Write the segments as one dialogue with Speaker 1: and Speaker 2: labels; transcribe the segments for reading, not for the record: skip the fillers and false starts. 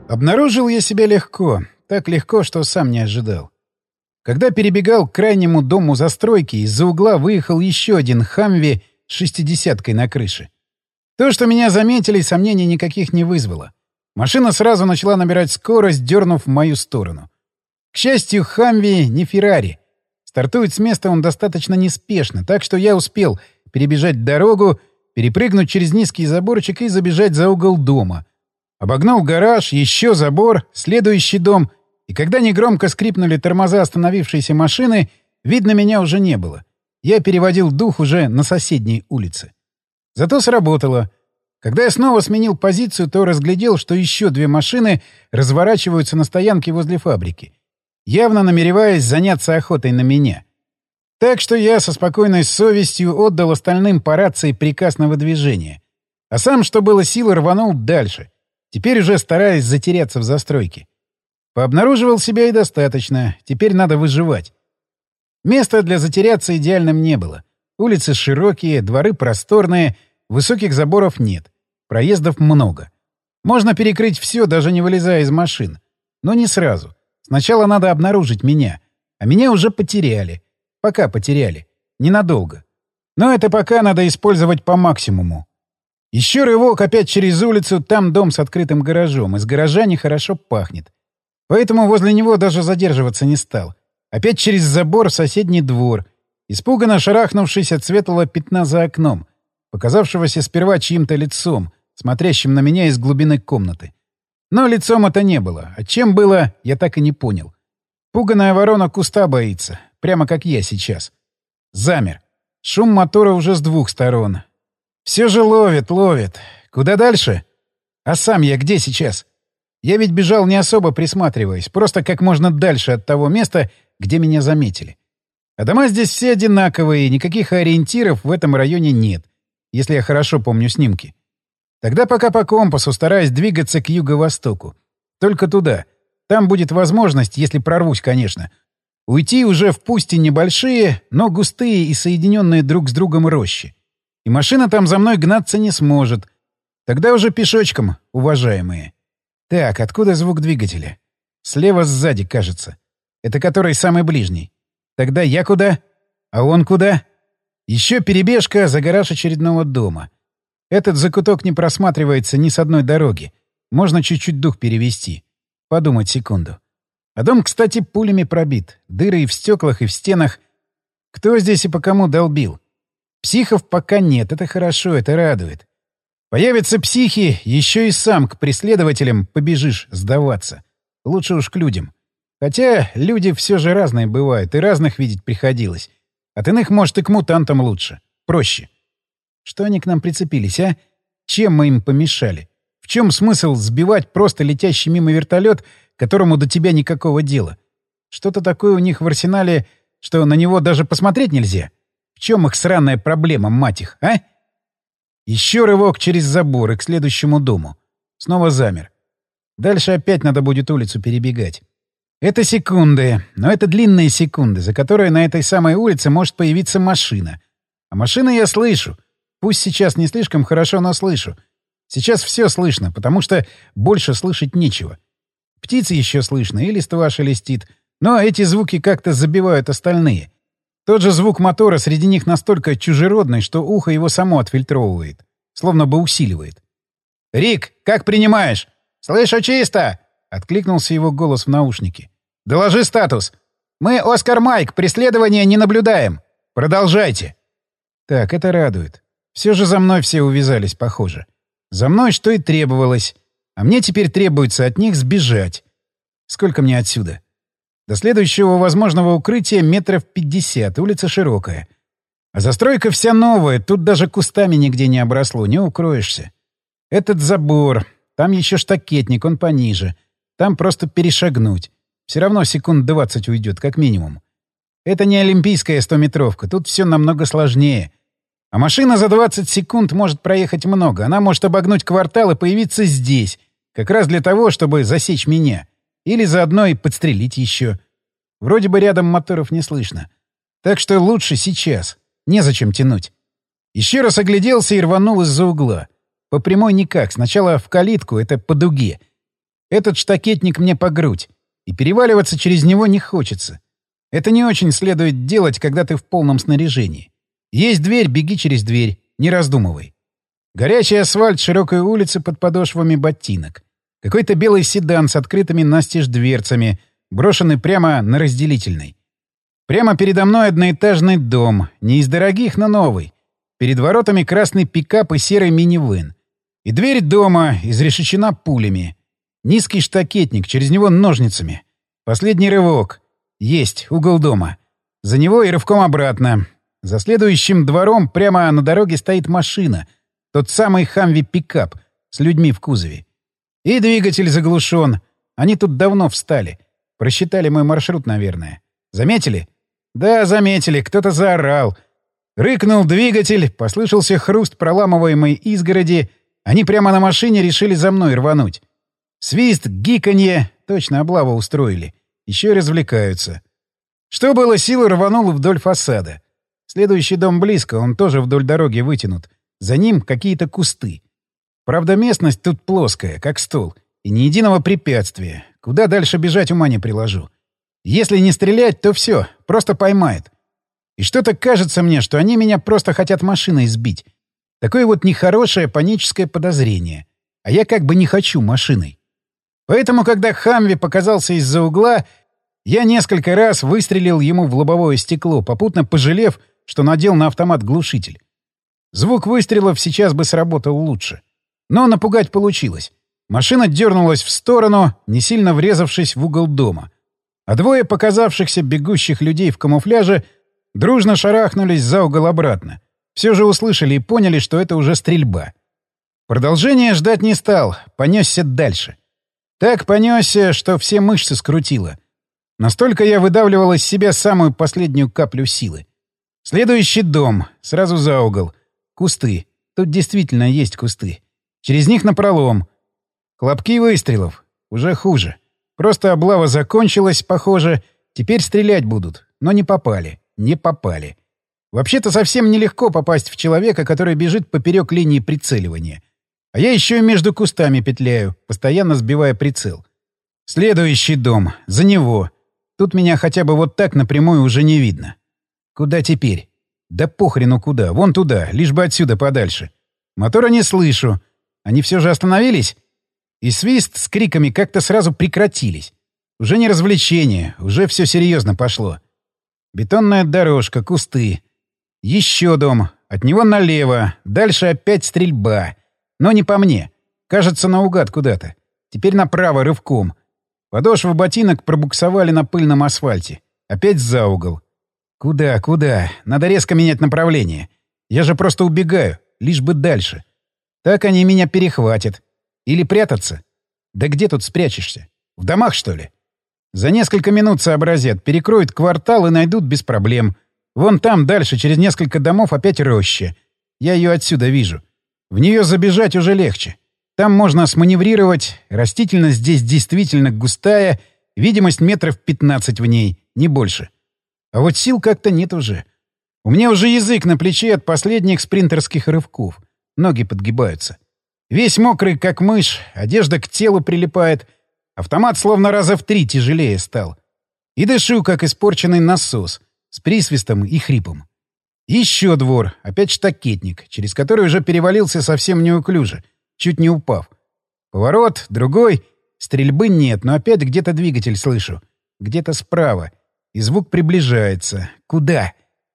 Speaker 1: Обнаружил я себя легко. Так легко, что сам не ожидал. Когда перебегал к крайнему дому застройки, из-за угла выехал еще один «Хамви» с 60-кой на крыше. То, что меня заметили, сомнений никаких не вызвало. Машина сразу начала набирать скорость, дернув в мою сторону. К счастью, «Хамви» не «Феррари». Стартует с места он достаточно неспешно, так что я успел перебежать дорогу, перепрыгнуть через низкий заборчик и забежать за угол дома. Обогнул гараж, еще забор, следующий дом, и когда негромко скрипнули тормоза остановившейся машины, видно, меня уже не было. Я переводил дух уже на соседней улице. Зато сработало. Когда я снова сменил позицию, то разглядел, что еще две машины разворачиваются на стоянке возле фабрики, явно намереваясь заняться охотой на меня. Так что я со спокойной совестью отдал остальным по рации приказ на выдвижение. А сам, что было силы, рванул дальше, теперь уже стараясь затеряться в застройке. Пообнаруживал себя и достаточно, теперь надо выживать. Места для затеряться идеальным не было. Улицы широкие, дворы просторные, высоких заборов нет, проездов много. Можно перекрыть все, даже не вылезая из машин. Но не сразу. Сначала надо обнаружить меня. А меня уже потеряли. Пока потеряли. Ненадолго. Но это пока надо использовать по максимуму. Еще рывок опять через улицу, там дом с открытым гаражом. Из гаража нехорошо пахнет. Поэтому возле него даже задерживаться не стал. Опять через забор в соседний двор, испуганно шарахнувшись от светлого пятна за окном, показавшегося сперва чьим-то лицом, смотрящим на меня из глубины комнаты. Но лицом это не было, а чем было, я так и не понял. Пуганая ворона куста боится, прямо как я сейчас. Замер. Шум мотора уже с двух сторон. Все же ловит. Куда дальше? А сам я где сейчас? Я ведь бежал не особо присматриваясь, просто как можно дальше от того места, где меня заметили. А дома здесь все одинаковые, и никаких ориентиров в этом районе нет, если я хорошо помню снимки. Тогда пока по компасу стараюсь двигаться к юго-востоку. Только туда. Там будет возможность, если прорвусь, конечно. Уйти уже в пусть и небольшие, но густые и соединенные друг с другом рощи. И машина там за мной гнаться не сможет. Тогда уже пешочком, уважаемые. Так, откуда звук двигателя? Слева сзади, кажется. Это который самый ближний. Тогда я куда? А он куда? Еще перебежка за гараж очередного дома. Этот закуток не просматривается ни с одной дороги. Можно чуть-чуть дух перевести. Подумать секунду. А дом, кстати, пулями пробит. Дыры и в стеклах, и в стенах. Кто здесь и по кому долбил? Психов пока нет, это хорошо, это радует. Появятся психи, еще и сам к преследователям побежишь сдаваться. Лучше уж к людям. Хотя люди все же разные бывают, и разных видеть приходилось. От иных, может, и к мутантам лучше. Проще. Что они к нам прицепились, а? Чем мы им помешали? В чем смысл сбивать просто летящий мимо вертолет, которому до тебя никакого дела? Что-то такое у них в арсенале, что на него даже посмотреть нельзя? В чем их сраная проблема, мать их, а? Еще рывок через забор и к следующему дому. Снова замер. Дальше опять надо будет улицу перебегать. Это секунды, но это длинные секунды, за которые на этой самой улице может появиться машина. А машины я слышу. Пусть сейчас не слишком хорошо, но слышу. Сейчас все слышно, потому что больше слышать нечего. Птицы еще слышно, и листва шелестит. Но эти звуки как-то забивают остальные. Тот же звук мотора среди них настолько чужеродный, что ухо его само отфильтровывает. Словно бы усиливает. «Рик, как принимаешь?» «Слышу чисто!» — откликнулся его голос в наушнике. «Доложи статус. Мы, Оскар Майк, преследования не наблюдаем. Продолжайте». Так, это радует. Все же за мной все увязались, похоже. За мной что и требовалось. А мне теперь требуется от них сбежать. Сколько мне отсюда? До следующего возможного укрытия метров 50, улица широкая. А застройка вся новая, тут даже кустами нигде не обросло, не укроешься. Этот забор, там еще штакетник, он пониже. Там просто перешагнуть. Все равно секунд 20 уйдет, как минимум. Это не олимпийская 100-метровка, тут все намного сложнее. А машина за 20 секунд может проехать много. Она может обогнуть квартал и появиться здесь, как раз для того, чтобы засечь меня. Или заодно и подстрелить еще. Вроде бы рядом моторов не слышно. Так что лучше сейчас. Незачем тянуть. Еще раз огляделся и рванул из-за угла. По прямой никак. Сначала в калитку, это по дуге. Этот штакетник мне по грудь, и переваливаться через него не хочется. Это не очень следует делать, когда ты в полном снаряжении. Есть дверь — беги через дверь, не раздумывай. Горячий асфальт широкой улицы под подошвами ботинок. Какой-то белый седан с открытыми настежь дверцами, брошенный прямо на разделительной. Прямо передо мной одноэтажный дом, не из дорогих, но новый. Перед воротами красный пикап и серый минивэн. И дверь дома изрешечена пулями. Низкий штакетник, через него ножницами. Последний рывок. Есть, угол дома. За него и рывком обратно. За следующим двором прямо на дороге стоит машина. Тот самый Хамви-пикап с людьми в кузове. И двигатель заглушен. Они тут давно встали. Просчитали мой маршрут, наверное. Заметили? Да, заметили. Кто-то заорал. Рыкнул двигатель, послышался хруст проламываемой изгороди. Они прямо на машине решили за мной рвануть. Свист, гиканье. Точно облаву устроили. Еще и развлекаются. Что было силы, рванул вдоль фасада. Следующий дом близко, он тоже вдоль дороги вытянут. За ним какие-то кусты. Правда, местность тут плоская, как стол. И ни единого препятствия. Куда дальше бежать, ума не приложу. Если не стрелять, то все, просто поймает. И что-то кажется мне, что они меня просто хотят машиной сбить. Такое вот нехорошее паническое подозрение. А я как бы не хочу машиной. Поэтому, когда Хамви показался из-за угла, я несколько раз выстрелил ему в лобовое стекло, попутно пожалев, что надел на автомат глушитель. Звук выстрелов сейчас бы сработал лучше. Но напугать получилось. Машина дернулась в сторону, не сильно врезавшись в угол дома. А двое показавшихся бегущих людей в камуфляже дружно шарахнулись за угол обратно. Все же услышали и поняли, что это уже стрельба. Продолжения ждать не стал, понесся дальше. Так понесся, что все мышцы скрутило. Настолько я выдавливал из себя самую последнюю каплю силы. Следующий дом, сразу за угол. Кусты. Тут действительно есть кусты. Через них напролом. Хлопки выстрелов. Уже хуже. Просто облава закончилась, похоже. Теперь стрелять будут. Но не попали. Не попали. Вообще-то совсем нелегко попасть в человека, который бежит поперек линии прицеливания. А я еще и между кустами петляю, постоянно сбивая прицел. Следующий дом. За него. Тут меня хотя бы вот так напрямую уже не видно. Куда теперь? Да похрену куда. Вон туда, лишь бы отсюда подальше. Мотора не слышу. Они все же остановились? И свист с криками как-то сразу прекратились. Уже не развлечение, уже все серьезно пошло. Бетонная дорожка, кусты. Еще дом. От него налево. Дальше опять стрельба. Но не по мне. Кажется, наугад куда-то. Теперь направо рывком. Подошвы ботинок пробуксовали на пыльном асфальте. Опять за угол. Куда, куда? Надо резко менять направление. Я же просто убегаю. Лишь бы дальше. Так они меня перехватят. Или прятаться? Да где тут спрячешься? В домах, что ли? За несколько минут сообразят, перекроют квартал и найдут без проблем. Вон там дальше, через несколько домов, опять роща. Я ее отсюда вижу. В нее забежать уже легче. Там можно сманеврировать, растительность здесь действительно густая, видимость метров 15 в ней, не больше. А вот сил как-то нет уже. У меня уже язык на плече от последних спринтерских рывков. Ноги подгибаются. Весь мокрый, как мышь, одежда к телу прилипает. Автомат словно раза в 3 тяжелее стал. И дышу, как испорченный насос, с присвистом и хрипом. Еще двор, опять штакетник, через который уже перевалился совсем неуклюже, чуть не упав. Поворот, другой. Стрельбы нет, но опять где-то двигатель слышу. Где-то справа. И звук приближается. Куда?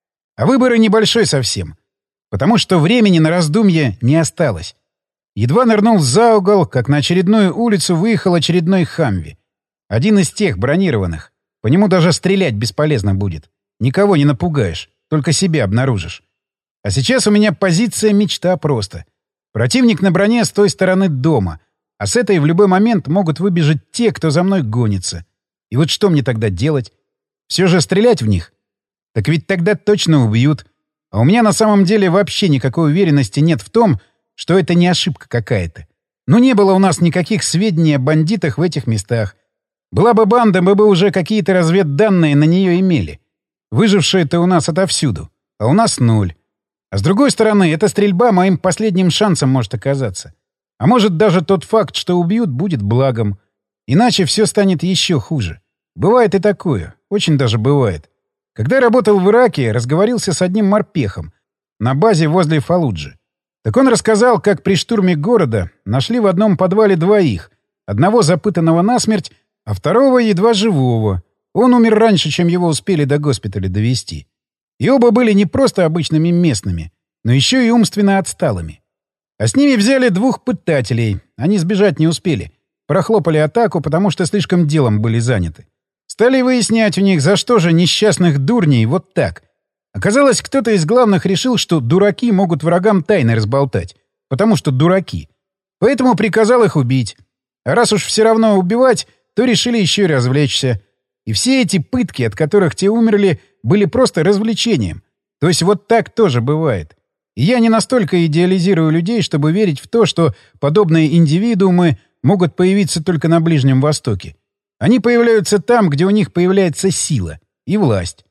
Speaker 1: А выбора небольшой совсем. Потому что времени на раздумье не осталось. Едва нырнул за угол, как на очередную улицу выехал очередной Хамви. Один из тех бронированных. По нему даже стрелять бесполезно будет. Никого не напугаешь, только себя обнаружишь. А сейчас у меня позиция мечта просто. Противник на броне с той стороны дома, а с этой в любой момент могут выбежать те, кто за мной гонится. И вот что мне тогда делать? Все же стрелять в них? Так ведь тогда точно убьют. А у меня на самом деле вообще никакой уверенности нет в том, что это не ошибка какая-то. Ну, не было у нас никаких сведений о бандитах в этих местах. Была бы банда, мы бы уже какие-то разведданные на нее имели. Выжившие-то у нас отовсюду, а у нас 0. А с другой стороны, эта стрельба моим последним шансом может оказаться. А может, даже тот факт, что убьют, будет благом. Иначе все станет еще хуже. Бывает и такое. Очень даже бывает. Когда я работал в Ираке, разговорился с одним морпехом на базе возле Фаллуджи. Так он рассказал, как при штурме города нашли в одном подвале двоих. Одного запытанного насмерть, а второго едва живого. Он умер раньше, чем его успели до госпиталя довести. И оба были не просто обычными местными, но еще и умственно отсталыми. А с ними взяли 2 пытателей. Они сбежать не успели. Прохлопали атаку, потому что слишком делом были заняты. Стали выяснять у них, за что же несчастных дурней вот так. Оказалось, кто-то из главных решил, что дураки могут врагам тайны разболтать. Потому что дураки. Поэтому приказал их убить. А раз уж все равно убивать, то решили еще и развлечься. И все эти пытки, от которых те умерли, были просто развлечением. То есть вот так тоже бывает. И я не настолько идеализирую людей, чтобы верить в то, что подобные индивидуумы могут появиться только на Ближнем Востоке. Они появляются там, где у них появляется сила и власть.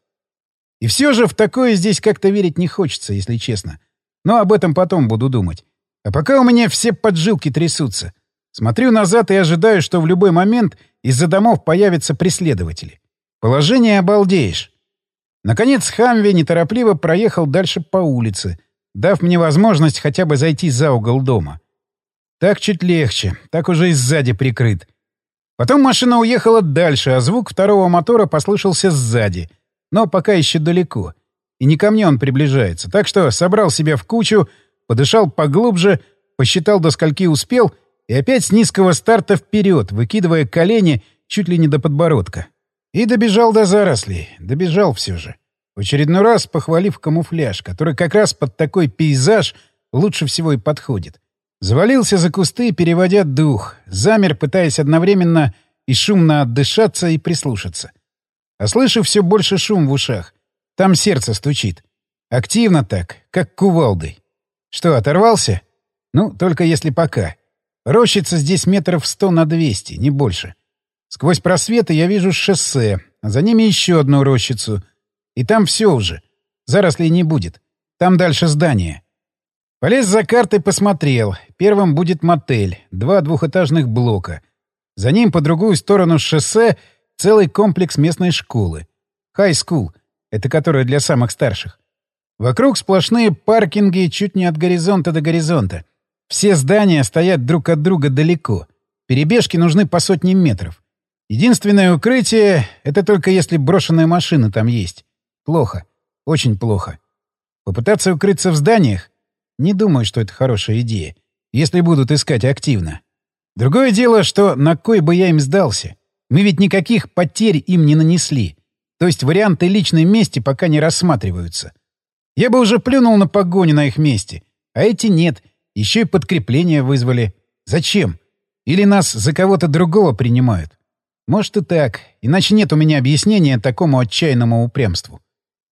Speaker 1: И все же в такое здесь как-то верить не хочется, если честно. Но об этом потом буду думать. А пока у меня все поджилки трясутся. Смотрю назад и ожидаю, что в любой момент из-за домов появятся преследователи. Положение обалдеешь. Наконец Хамви неторопливо проехал дальше по улице, дав мне возможность хотя бы зайти за угол дома. Так чуть легче, так уже и сзади прикрыт. Потом машина уехала дальше, а звук второго мотора послышался сзади. Но пока еще далеко. И не ко мне он приближается. Так что собрал себя в кучу, подышал поглубже, посчитал, до скольки успел, и опять с низкого старта вперед, выкидывая колени чуть ли не до подбородка. И добежал до зарослей. Добежал все же. В очередной раз похвалив камуфляж, который как раз под такой пейзаж лучше всего и подходит. Завалился за кусты, переводя дух. Замер, пытаясь одновременно и шумно отдышаться, и прислушаться. А слышу все больше шум в ушах. Там сердце стучит. Активно так, как кувалдой. Что, оторвался? Ну, только если пока. Рощица здесь метров 100 на 200, не больше. Сквозь просветы я вижу шоссе, а за ними еще одну рощицу. И там все уже. Зарослей не будет. Там дальше здание. Полез за картой, посмотрел. Первым будет мотель, 2 двухэтажных блока. За ним по другую сторону шоссе целый комплекс местной школы. Хай-скул, это которая для самых старших. Вокруг сплошные паркинги чуть не от горизонта до горизонта. Все здания стоят друг от друга далеко. Перебежки нужны по сотне метров. Единственное укрытие — это только если брошенная машина там есть. Плохо. Очень плохо. Попытаться укрыться в зданиях? Не думаю, что это хорошая идея, если будут искать активно. Другое дело, что на кой бы я им сдался. Мы ведь никаких потерь им не нанесли. То есть варианты личной мести пока не рассматриваются. Я бы уже плюнул на погоню на их месте. А эти нет. Еще и подкрепление вызвали. Зачем? Или нас за кого-то другого принимают? Может и так. Иначе нет у меня объяснения такому отчаянному упрямству.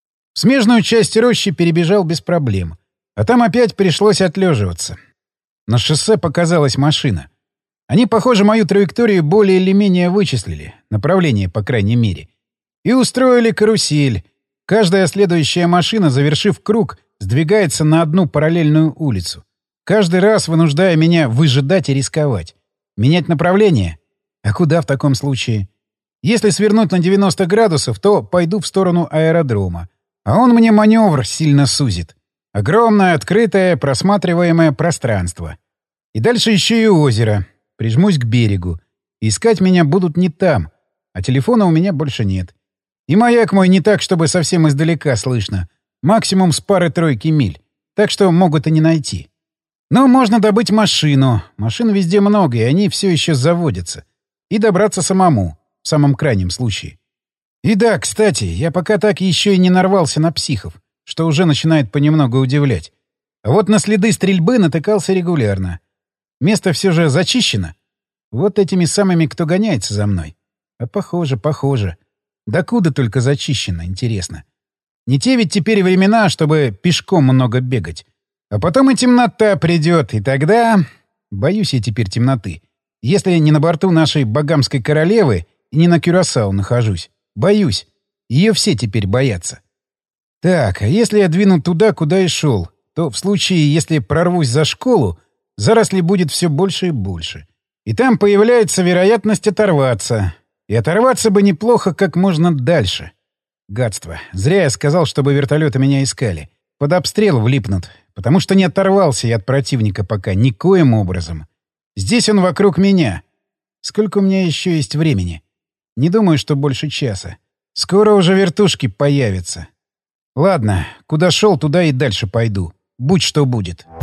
Speaker 1: В смежную часть рощи перебежал без проблем. А там опять пришлось отлеживаться. На шоссе показалась машина. Они, похоже, мою траекторию более или менее вычислили. Направление, по крайней мере. И устроили карусель. Каждая следующая машина, завершив круг, сдвигается на одну параллельную улицу. Каждый раз вынуждая меня выжидать и рисковать. Менять направление? А куда в таком случае? Если свернуть на 90 градусов, то пойду в сторону аэродрома. А он мне маневр сильно сузит. Огромное, открытое, просматриваемое пространство. И дальше еще и озеро. Прижмусь к берегу. Искать меня будут не там. А телефона у меня больше нет. И маяк мой не так, чтобы совсем издалека слышно. Максимум с пары-тройки миль. Так что могут и не найти. Но можно добыть машину. Машин везде много, и они все еще заводятся. И добраться самому, в самом крайнем случае. И да, кстати, я пока так еще и не нарвался на психов, что уже начинает понемногу удивлять. А вот на следы стрельбы натыкался регулярно. Место все же зачищено. Вот этими самыми, кто гоняется за мной. А похоже. Докуда только зачищено, интересно. Не те ведь теперь времена, чтобы пешком много бегать. А потом и темнота придет, и тогда... Боюсь я теперь темноты. Если не на борту нашей Багамской королевы и не на Кюрасао нахожусь. Боюсь. Ее все теперь боятся. Так, а если я двину туда, куда и шел, то в случае, если прорвусь за школу, зарослей будет все больше и больше. И там появляется вероятность оторваться. И оторваться бы неплохо как можно дальше. Гадство. Зря я сказал, чтобы вертолеты меня искали. Под обстрел влипнут. Потому что не оторвался я от противника пока никоим образом. Здесь он вокруг меня. Сколько у меня еще есть времени? Не думаю, что больше часа. Скоро уже вертушки появятся. Ладно, куда шел, туда и дальше пойду. Будь что будет.